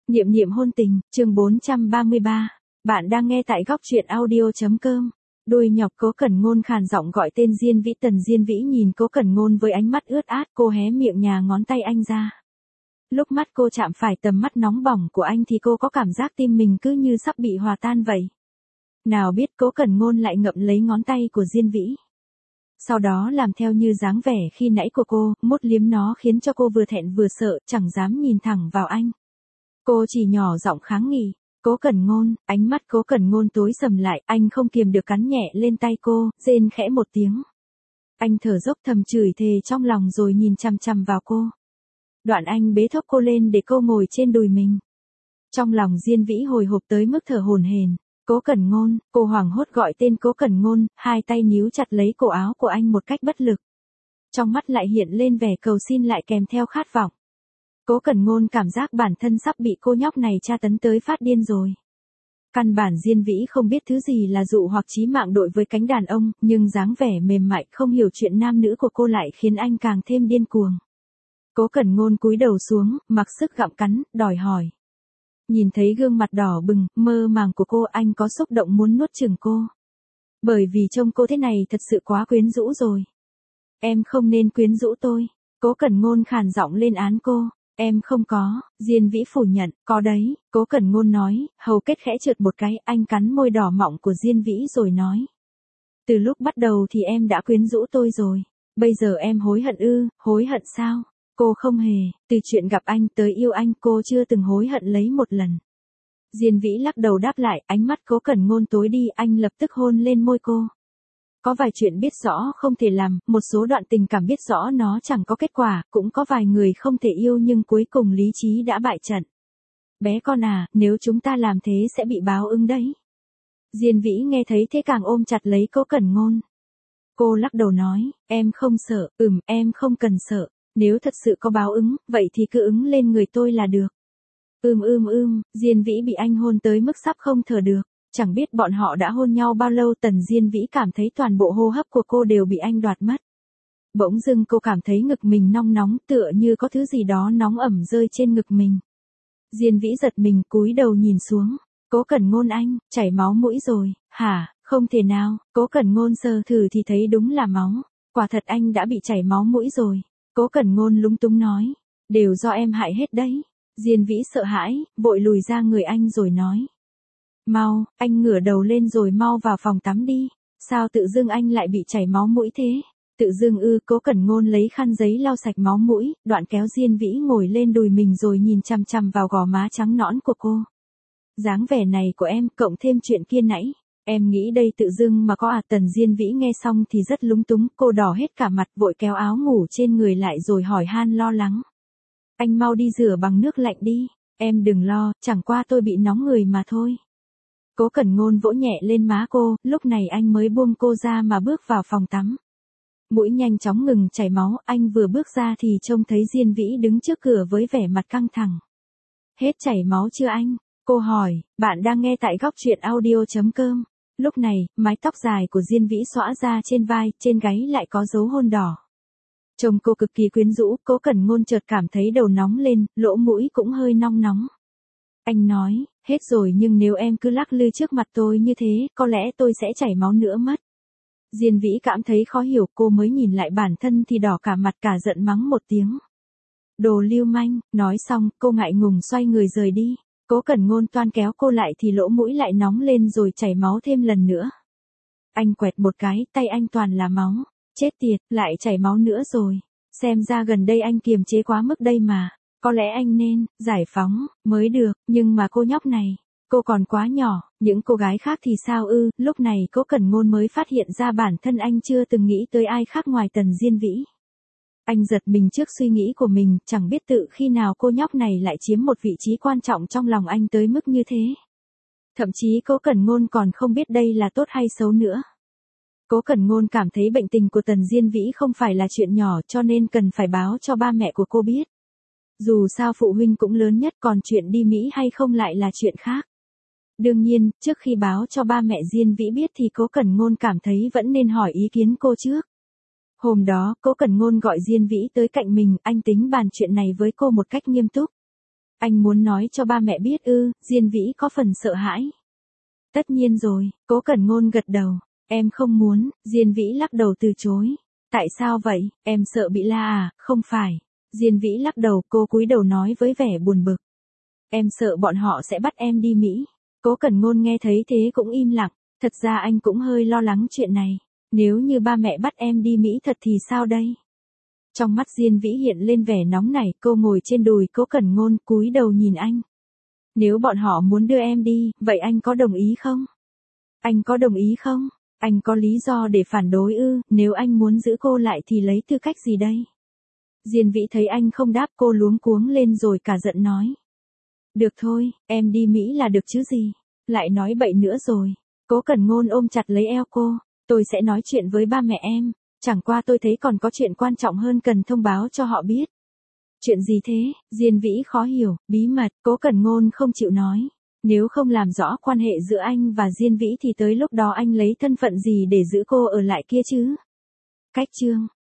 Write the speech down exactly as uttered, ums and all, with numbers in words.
Niệm niệm hôn tình, chương bốn trăm ba mươi ba. Bạn đang nghe tại góc truyện audio.com. Đôi nhọc Cố Cẩn Ngôn khàn giọng gọi tên Diên Vĩ. Tần Diên Vĩ nhìn Cố Cẩn Ngôn với ánh mắt ướt át, cô hé miệng nhà ngón tay anh ra. Lúc mắt cô chạm phải tầm mắt nóng bỏng của anh thì cô có cảm giác tim mình cứ như sắp bị hòa tan vậy. Nào biết Cố Cẩn Ngôn lại ngậm lấy ngón tay của Diên Vĩ. Sau đó làm theo như dáng vẻ khi nãy của cô, mút liếm nó khiến cho cô vừa thẹn vừa sợ, chẳng dám nhìn thẳng vào anh. Cô chỉ nhỏ giọng kháng nghị, Cố Cẩn Ngôn, ánh mắt Cố Cẩn Ngôn tối sầm lại, anh không kiềm được cắn nhẹ lên tay cô, rên khẽ một tiếng. Anh thở dốc thầm chửi thề trong lòng rồi nhìn chằm chằm vào cô. Đoạn anh bế thốc cô lên để cô ngồi trên đùi mình. Trong lòng Diên Vĩ hồi hộp tới mức thở hổn hển. Cố Cẩn Ngôn, cô hoảng hốt gọi tên Cố Cẩn Ngôn, hai tay níu chặt lấy cổ áo của anh một cách bất lực. Trong mắt lại hiện lên vẻ cầu xin lại kèm theo khát vọng. Cố Cẩn Ngôn cảm giác bản thân sắp bị cô nhóc này tra tấn tới phát điên rồi. Căn bản Diên Vĩ không biết thứ gì là dụ hoặc chí mạng đối với cánh đàn ông, nhưng dáng vẻ mềm mại không hiểu chuyện nam nữ của cô lại khiến anh càng thêm điên cuồng. Cố Cẩn Ngôn cúi đầu xuống, mặc sức gặm cắn, đòi hỏi. Nhìn thấy gương mặt đỏ bừng, mơ màng của cô, anh có xúc động muốn nuốt chửng cô. Bởi vì trông cô thế này thật sự quá quyến rũ rồi. Em không nên quyến rũ tôi. Cố Cẩn Ngôn khàn giọng lên án cô. Em không có, Diên Vĩ phủ nhận, có đấy, Cố Cẩn Ngôn nói, hầu kết khẽ trượt một cái, anh cắn môi đỏ mọng của Diên Vĩ rồi nói. Từ lúc bắt đầu thì em đã quyến rũ tôi rồi, bây giờ em hối hận ư, hối hận sao? Cô không hề, từ chuyện gặp anh tới yêu anh cô chưa từng hối hận lấy một lần. Diên Vĩ lắc đầu đáp lại, ánh mắt Cố Cẩn Ngôn tối đi, anh lập tức hôn lên môi cô. Có vài chuyện biết rõ không thể làm, một số đoạn tình cảm biết rõ nó chẳng có kết quả, cũng có vài người không thể yêu nhưng cuối cùng lý trí đã bại trận. Bé con à, nếu chúng ta làm thế sẽ bị báo ứng đấy. Diên Vĩ nghe thấy thế càng ôm chặt lấy Cố Cẩn Ngôn. Cô lắc đầu nói, em không sợ, ừm, em không cần sợ, nếu thật sự có báo ứng, vậy thì cứ ứng lên người tôi là được. Ưm ưm ưm, Diên Vĩ bị anh hôn tới mức sắp không thở được. Chẳng biết bọn họ đã hôn nhau bao lâu, Tần Diên Vĩ cảm thấy toàn bộ hô hấp của cô đều bị anh đoạt mất. Bỗng dưng cô cảm thấy ngực mình nóng nóng tựa như có thứ gì đó nóng ẩm rơi trên ngực mình. Diên Vĩ giật mình cúi đầu nhìn xuống. Cố Cẩn Ngôn anh, chảy máu mũi rồi, hả, không thể nào, Cố Cẩn Ngôn sờ thử thì thấy đúng là máu. Quả thật anh đã bị chảy máu mũi rồi. Cố Cẩn Ngôn lúng túng nói, đều do em hại hết đấy. Diên Vĩ sợ hãi, vội lùi ra người anh rồi nói. Mau, anh ngửa đầu lên rồi mau vào phòng tắm đi. Sao tự dưng anh lại bị chảy máu mũi thế? Tự dưng ư? Cố Cẩn Ngôn lấy khăn giấy lau sạch máu mũi, đoạn kéo Diên Vĩ ngồi lên đùi mình rồi nhìn chằm chằm vào gò má trắng nõn của cô. Dáng vẻ này của em, cộng thêm chuyện kia nãy, em nghĩ đây tự dưng mà có à? Tần Diên Vĩ nghe xong thì rất lúng túng, cô đỏ hết cả mặt vội kéo áo ngủ trên người lại rồi hỏi han lo lắng. Anh mau đi rửa bằng nước lạnh đi, em đừng lo, chẳng qua tôi bị nóng người mà thôi. Cố Cẩn Ngôn vỗ nhẹ lên má cô, lúc này anh mới buông cô ra mà bước vào phòng tắm. Mũi nhanh chóng ngừng chảy máu, anh vừa bước ra thì trông thấy Diên Vĩ đứng trước cửa với vẻ mặt căng thẳng. Hết chảy máu chưa anh? Cô hỏi, bạn đang nghe tại góc truyện audio.com. Lúc này, mái tóc dài của Diên Vĩ xõa ra trên vai, trên gáy lại có dấu hôn đỏ. Trông cô cực kỳ quyến rũ, Cố Cẩn Ngôn chợt cảm thấy đầu nóng lên, lỗ mũi cũng hơi nóng nóng. Anh nói, hết rồi nhưng nếu em cứ lắc lư trước mặt tôi như thế, có lẽ tôi sẽ chảy máu nữa mất. Diên Vĩ cảm thấy khó hiểu, cô mới nhìn lại bản thân thì đỏ cả mặt, cả giận mắng một tiếng. Đồ lưu manh, nói xong, cô ngại ngùng xoay người rời đi. Cố Cẩn Ngôn toan kéo cô lại thì lỗ mũi lại nóng lên rồi chảy máu thêm lần nữa. Anh quẹt một cái, tay anh toàn là máu. Chết tiệt, lại chảy máu nữa rồi. Xem ra gần đây anh kiềm chế quá mức đây mà. Có lẽ anh nên giải phóng mới được, nhưng mà cô nhóc này, cô còn quá nhỏ, những cô gái khác thì sao ư? Lúc này Cố Cẩn Ngôn mới phát hiện ra bản thân anh chưa từng nghĩ tới ai khác ngoài Tần Diên Vĩ. Anh giật mình trước suy nghĩ của mình, chẳng biết tự khi nào cô nhóc này lại chiếm một vị trí quan trọng trong lòng anh tới mức như thế. Thậm chí Cố Cẩn Ngôn còn không biết đây là tốt hay xấu nữa. Cố Cẩn Ngôn cảm thấy bệnh tình của Tần Diên Vĩ không phải là chuyện nhỏ cho nên cần phải báo cho ba mẹ của cô biết. Dù sao phụ huynh cũng lớn nhất, còn chuyện đi Mỹ hay không lại là chuyện khác. Đương nhiên, trước khi báo cho ba mẹ Diên Vĩ biết thì Cố Cẩn Ngôn cảm thấy vẫn nên hỏi ý kiến cô trước. Hôm đó, Cố Cẩn Ngôn gọi Diên Vĩ tới cạnh mình, anh tính bàn chuyện này với cô một cách nghiêm túc. Anh muốn nói cho ba mẹ biết ư, Diên Vĩ có phần sợ hãi. Tất nhiên rồi, Cố Cẩn Ngôn gật đầu. Em không muốn, Diên Vĩ lắc đầu từ chối. Tại sao vậy, em sợ bị la à, không phải. Diên Vĩ lắc đầu, cô cúi đầu nói với vẻ buồn bực. Em sợ bọn họ sẽ bắt em đi Mỹ. Cố Cẩn Ngôn nghe thấy thế cũng im lặng, thật ra anh cũng hơi lo lắng chuyện này. Nếu như ba mẹ bắt em đi Mỹ thật thì sao đây? Trong mắt Diên Vĩ hiện lên vẻ nóng nảy, cô ngồi trên đùi Cố Cẩn Ngôn cúi đầu nhìn anh. Nếu bọn họ muốn đưa em đi, vậy anh có đồng ý không? Anh có đồng ý không? Anh có lý do để phản đối ư, nếu anh muốn giữ cô lại thì lấy tư cách gì đây? Diên Vĩ thấy anh không đáp, cô luống cuống lên rồi cả giận nói. Được thôi, em đi Mỹ là được chứ gì? Lại nói bậy nữa rồi. Cố Cẩn Ngôn ôm chặt lấy eo cô. Tôi sẽ nói chuyện với ba mẹ em. Chẳng qua tôi thấy còn có chuyện quan trọng hơn cần thông báo cho họ biết. Chuyện gì thế? Diên Vĩ khó hiểu, bí mật, Cố Cẩn Ngôn không chịu nói. Nếu không làm rõ quan hệ giữa anh và Diên Vĩ thì tới lúc đó anh lấy thân phận gì để giữ cô ở lại kia chứ? Cách chương